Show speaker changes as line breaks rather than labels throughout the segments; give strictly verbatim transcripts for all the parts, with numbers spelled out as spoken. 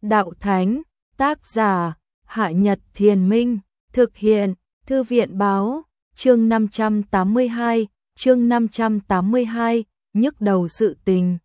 Đạo Thánh, tác giả, Hạ Nhật Thiền Minh, thực hiện, Thư viện Báo, chương năm trăm tám mươi hai, chương năm trăm tám mươi hai, nhức đầu sự tình.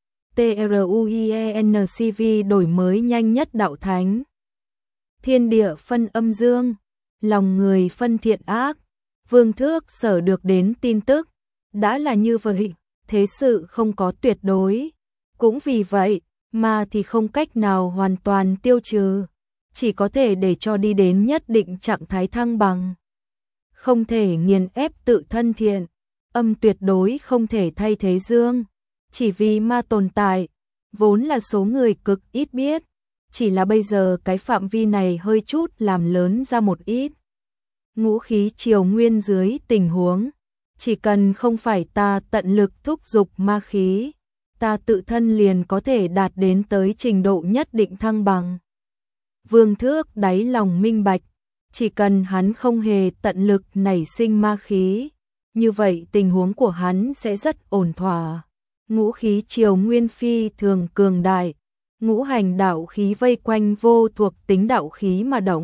TRUIENCV đổi mới nhanh nhất Đạo Thánh. Thiên địa phân âm dương, lòng người phân thiện ác. Vương Thước Sở được đến tin tức, đã là như vậy, thế sự không có tuyệt đối. Cũng vì vậy, mà thì không cách nào hoàn toàn tiêu trừ, chỉ có thể để cho đi đến nhất định trạng thái thăng bằng. Không thể nghiền ép tự thân thiện, âm tuyệt đối không thể thay thế dương, chỉ vì ma tồn tại, vốn là số người cực ít biết, chỉ là bây giờ cái phạm vi này hơi chút làm lớn ra một ít. Ngũ khí triều nguyên dưới tình huống, chỉ cần không phải ta tận lực thúc giục ma khí, ta tự thân liền có thể đạt đến tới trình độ nhất định thăng bằng. Vương Thước đáy lòng minh bạch, chỉ cần hắn không hề tận lực nảy sinh ma khí, như vậy tình huống của hắn sẽ rất ổn thỏa. Ngũ khí triều nguyên phi thường cường đại, ngũ hành đạo khí vây quanh vô thuộc tính đạo khí mà động,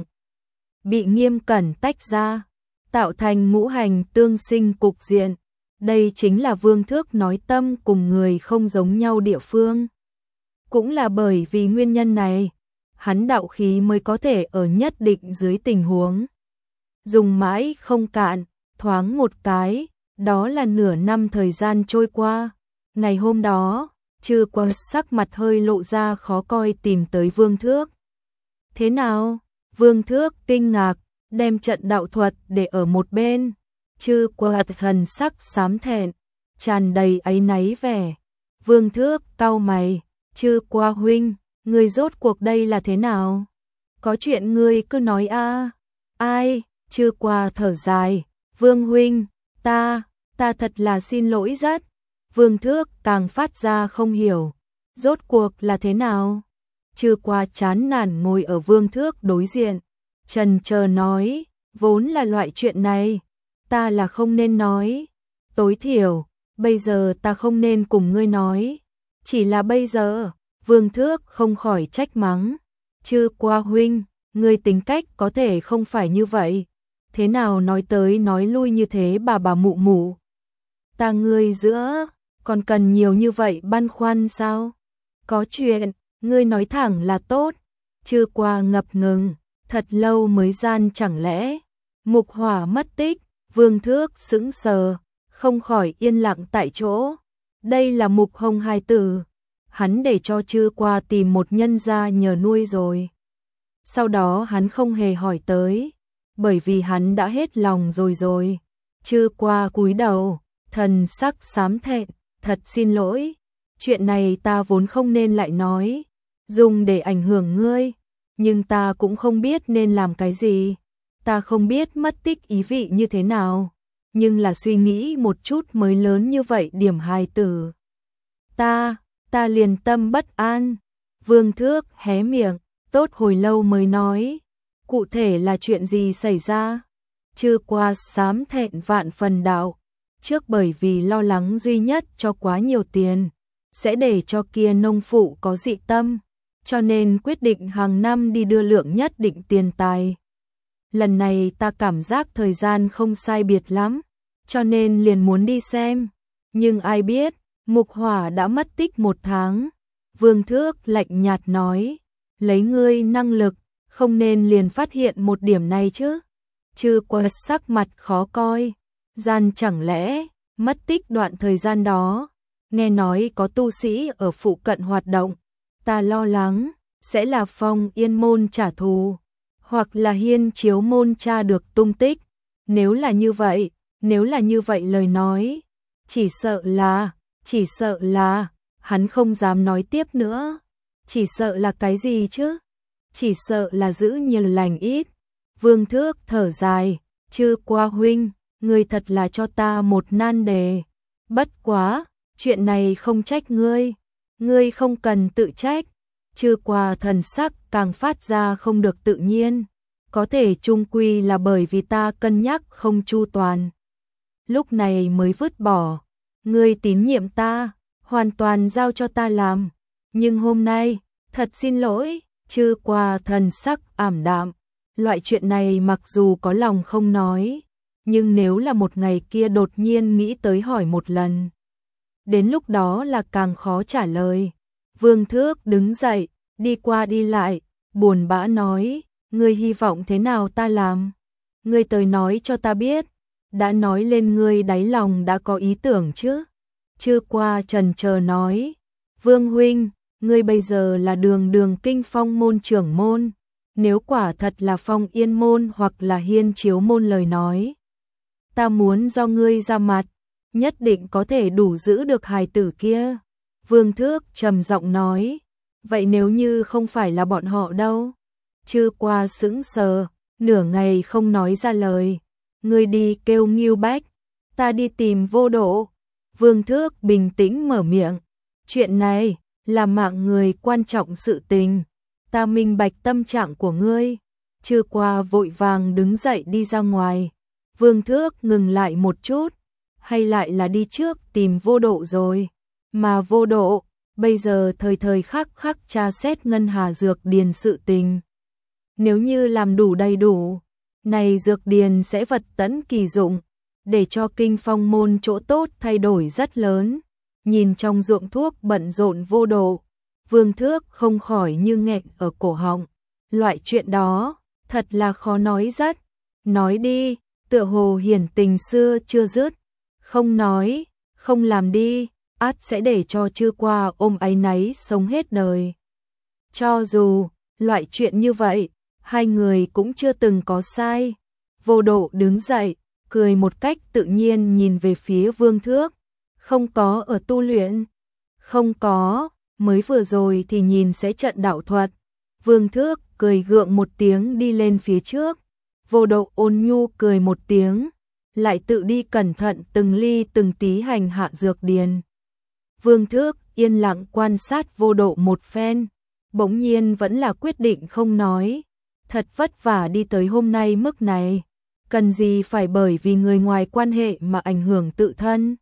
bị nghiêm cẩn tách ra, tạo thành ngũ hành tương sinh cục diện. Đây chính là Vương Thước nói tâm cùng người không giống nhau địa phương. Cũng là bởi vì nguyên nhân này, hắn đạo khí mới có thể ở nhất định dưới tình huống dùng mãi không cạn, thoáng một cái, đó là nửa năm thời gian trôi qua. Ngày hôm đó, Chư Quang sắc mặt hơi lộ ra khó coi tìm tới Vương Thước. Thế nào? Vương Thước kinh ngạc, đem trận đạo thuật để ở một bên. Chư Quang thần sắc xám thẹn, tràn đầy áy náy vẻ. Vương Thước cau mày, Chư Quang huynh, ngươi rốt cuộc đây là thế nào? Có chuyện ngươi cứ nói a. Ai? Chư Quang thở dài, Vương huynh, ta, ta thật là xin lỗi rất. Vương Thước càng phát ra không hiểu, rốt cuộc là thế nào? Chư Quang chán nản ngồi ở Vương Thước đối diện, trần chờ nói, vốn là loại chuyện này, ta là không nên nói, tối thiểu, bây giờ ta không nên cùng ngươi nói, chỉ là bây giờ, Vương Thước không khỏi trách mắng, Chư Quang huynh, ngươi tính cách có thể không phải như vậy, thế nào nói tới nói lui như thế bà bà mụ mụ, ta ngươi giữa, còn cần nhiều như vậy băn khoăn sao? Có chuyện, ngươi nói thẳng là tốt. Chư Quang ngập ngừng, thật lâu mới gian chẳng lẽ, Mục Hỏa mất tích, Vương Thước sững sờ, không khỏi yên lặng tại chỗ. Đây là Mục Hồng hài tử, hắn để cho Chư Quang tìm một nhân gia nhờ nuôi rồi. Sau đó hắn không hề hỏi tới, bởi vì hắn đã hết lòng rồi rồi. Chư Quang cúi đầu, thần sắc xám thẹn, thật xin lỗi, chuyện này ta vốn không nên lại nói, dùng để ảnh hưởng ngươi, nhưng ta cũng không biết nên làm cái gì, ta không biết mất tích ý vị như thế nào, nhưng là suy nghĩ một chút mới lớn như vậy điểm hài tử. Ta, ta liền tâm bất an. Vương Thước hé miệng, tốt hồi lâu mới nói, cụ thể là chuyện gì xảy ra? Chư Quang xám thẹn vạn phần đạo. Trước bởi vì lo lắng duy nhất cho quá nhiều tiền, sẽ để cho kia nông phụ có dị tâm, cho nên quyết định hàng năm đi đưa lượng nhất định tiền tài. Lần này ta cảm giác thời gian không sai biệt lắm, cho nên liền muốn đi xem, nhưng ai biết, Mục Hỏa đã mất tích một tháng. Vương Thước lạnh nhạt nói, lấy ngươi năng lực, không nên liền phát hiện một điểm này chứ. Chư Quang sắc mặt khó coi. Gian chẳng lẽ, mất tích đoạn thời gian đó, nghe nói có tu sĩ ở phụ cận hoạt động, ta lo lắng, sẽ là Phong Yên môn trả thù, hoặc là Hiên Chiếu môn tra được tung tích, nếu là như vậy, nếu là như vậy lời nói, chỉ sợ là, chỉ sợ là, hắn không dám nói tiếp nữa, chỉ sợ là cái gì chứ, chỉ sợ là giữ nhiều lành ít. Vương Thước thở dài, Chư Quang huynh, ngươi thật là cho ta một nan đề. Bất quá, chuyện này không trách ngươi, ngươi không cần tự trách. Chư Quang thần sắc càng phát ra không được tự nhiên, có thể chung quy là bởi vì ta cân nhắc không chu toàn. Lúc này mới vứt bỏ, ngươi tín nhiệm ta, hoàn toàn giao cho ta làm, nhưng hôm nay, thật xin lỗi, Chư Qua thần sắc ảm đạm, loại chuyện này mặc dù có lòng không nói, nhưng nếu là một ngày kia đột nhiên nghĩ tới hỏi một lần, đến lúc đó là càng khó trả lời. Vương Thước đứng dậy, đi qua đi lại, buồn bã nói, ngươi hy vọng thế nào ta làm? Ngươi tới nói cho ta biết, đã nói lên ngươi đáy lòng đã có ý tưởng chứ? Chư Qua trần chờ nói, Vương huynh, ngươi bây giờ là đường đường kinh phong môn trưởng môn, nếu quả thật là phong yên môn hoặc là hiên chiếu môn lời nói, ta muốn do ngươi ra mặt, nhất định có thể đủ giữ được hài tử kia. Vương Thước trầm giọng nói, vậy nếu như không phải là bọn họ đâu? Chư Qua sững sờ, nửa ngày không nói ra lời. Ngươi đi kêu Ngưu Bách, ta đi tìm Vô Độ. Vương Thước bình tĩnh mở miệng, chuyện này là mạng người quan trọng sự tình, ta minh bạch tâm trạng của ngươi. Chư Qua vội vàng đứng dậy đi ra ngoài. Vương Thước ngừng lại một chút, hay lại là đi trước tìm Vô Độ rồi? Mà Vô Độ, bây giờ thời thời khắc khắc tra xét Ngân Hà Dược Điền sự tình. Nếu như làm đủ đầy đủ, này Dược Điền sẽ vật tẫn kỳ dụng, để cho kinh phong môn chỗ tốt thay đổi rất lớn. Nhìn trong ruộng thuốc bận rộn Vô Độ, Vương Thước không khỏi như nghẹn ở cổ họng. Loại chuyện đó, thật là khó nói rất. Nói đi, tựa hồ hiển tình xưa chưa dứt. Không nói, không làm đi, ắt sẽ để cho Chư Qua ôm áy náy sống hết đời. Cho dù, loại chuyện như vậy, hai người cũng chưa từng có sai. Vô Độ đứng dậy, cười một cách tự nhiên nhìn về phía Vương Thước. Không có ở tu luyện. Không có, mới vừa rồi thì nhìn sẽ trận đạo thuật. Vương Thước cười gượng một tiếng đi lên phía trước. Vô Độ ôn nhu cười một tiếng, lại tự đi cẩn thận từng ly từng tí hành hạ dược điền. Vương Thước yên lặng quan sát Vô Độ một phen, bỗng nhiên vẫn là quyết định không nói. Thật vất vả đi tới hôm nay mức này, cần gì phải bởi vì người ngoài quan hệ mà ảnh hưởng tự thân.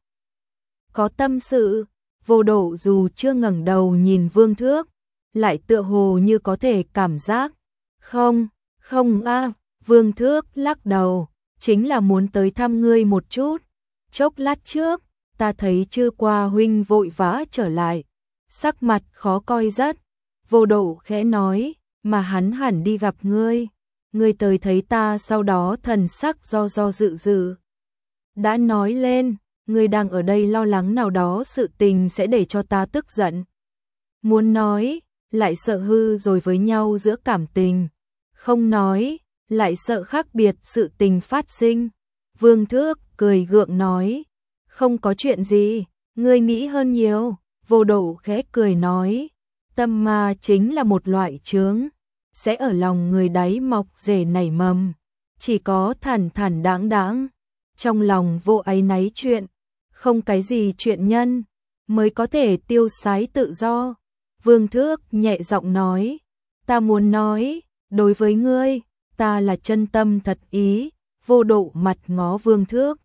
Có tâm sự, Vô Độ dù chưa ngẩng đầu nhìn Vương Thước, lại tựa hồ như có thể cảm giác. Không, không a, Vương Thước lắc đầu, chính là muốn tới thăm ngươi một chút. Chốc lát trước, ta thấy Chư Qua huynh vội vã trở lại, sắc mặt khó coi rất. Vô Độ khẽ nói, mà hắn hẳn đi gặp ngươi. Ngươi tới thấy ta sau đó thần sắc do do dự dự. Đã nói lên, ngươi đang ở đây lo lắng nào đó sự tình sẽ để cho ta tức giận. Muốn nói, lại sợ hư rồi với nhau giữa cảm tình. Không nói, lại sợ khác biệt sự tình phát sinh. Vương Thước cười gượng nói, không có chuyện gì, ngươi nghĩ hơn nhiều. Vô Độ khẽ cười nói, tâm ma chính là một loại chướng, sẽ ở lòng người đáy mọc rễ nảy mầm. Chỉ có thản thản đáng đáng, trong lòng vô áy náy chuyện, không cái gì chuyện nhân, mới có thể tiêu sái tự do. Vương Thước nhẹ giọng nói, ta muốn nói, đối với ngươi, ta là chân tâm thật ý. Vô Độ mặt ngó Vương Thước,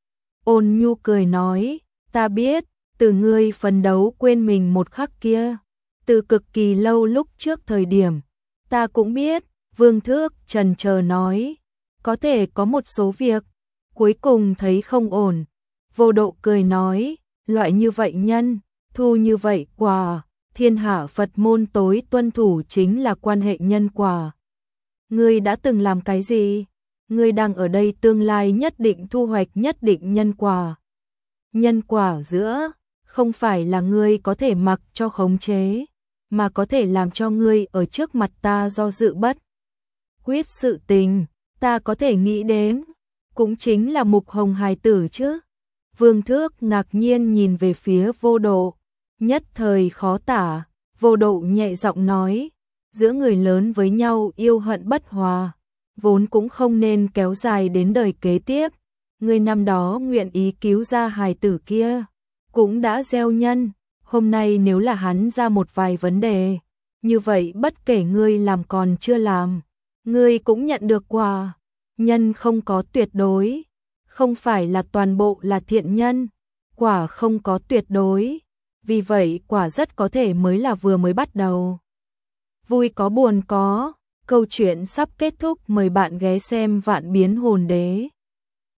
ôn nhu cười nói, ta biết, từ ngươi phấn đấu quên mình một khắc kia, từ cực kỳ lâu lúc trước thời điểm, ta cũng biết. Vương Thước chần chờ nói, có thể có một số việc, cuối cùng thấy không ổn. Vô Độ cười nói, loại như vậy nhân, thu như vậy quả, thiên hạ Phật môn tối tuân thủ chính là quan hệ nhân quả. Ngươi đã từng làm cái gì? Ngươi đang ở đây tương lai nhất định thu hoạch nhất định nhân quả. Nhân quả giữa, không phải là ngươi có thể mặc cho khống chế, mà có thể làm cho ngươi ở trước mặt ta do dự bất quyết sự tình, ta có thể nghĩ đến, cũng chính là Mục Hồng hài tử chứ. Vương Thước ngạc nhiên nhìn về phía Vô Độ, nhất thời khó tả. Vô Độ nhẹ giọng nói, giữa người lớn với nhau yêu hận bất hòa, vốn cũng không nên kéo dài đến đời kế tiếp. Ngươi năm đó nguyện ý cứu ra hài tử kia, cũng đã gieo nhân. Hôm nay nếu là hắn ra một vài vấn đề, như vậy bất kể ngươi làm còn chưa làm, ngươi cũng nhận được quả. Nhân không có tuyệt đối, không phải là toàn bộ là thiện nhân, quả không có tuyệt đối, vì vậy quả rất có thể mới là vừa mới bắt đầu. vui có buồn có, câu chuyện sắp kết thúc, mời bạn ghé xem Vạn Biến Hồn Đế.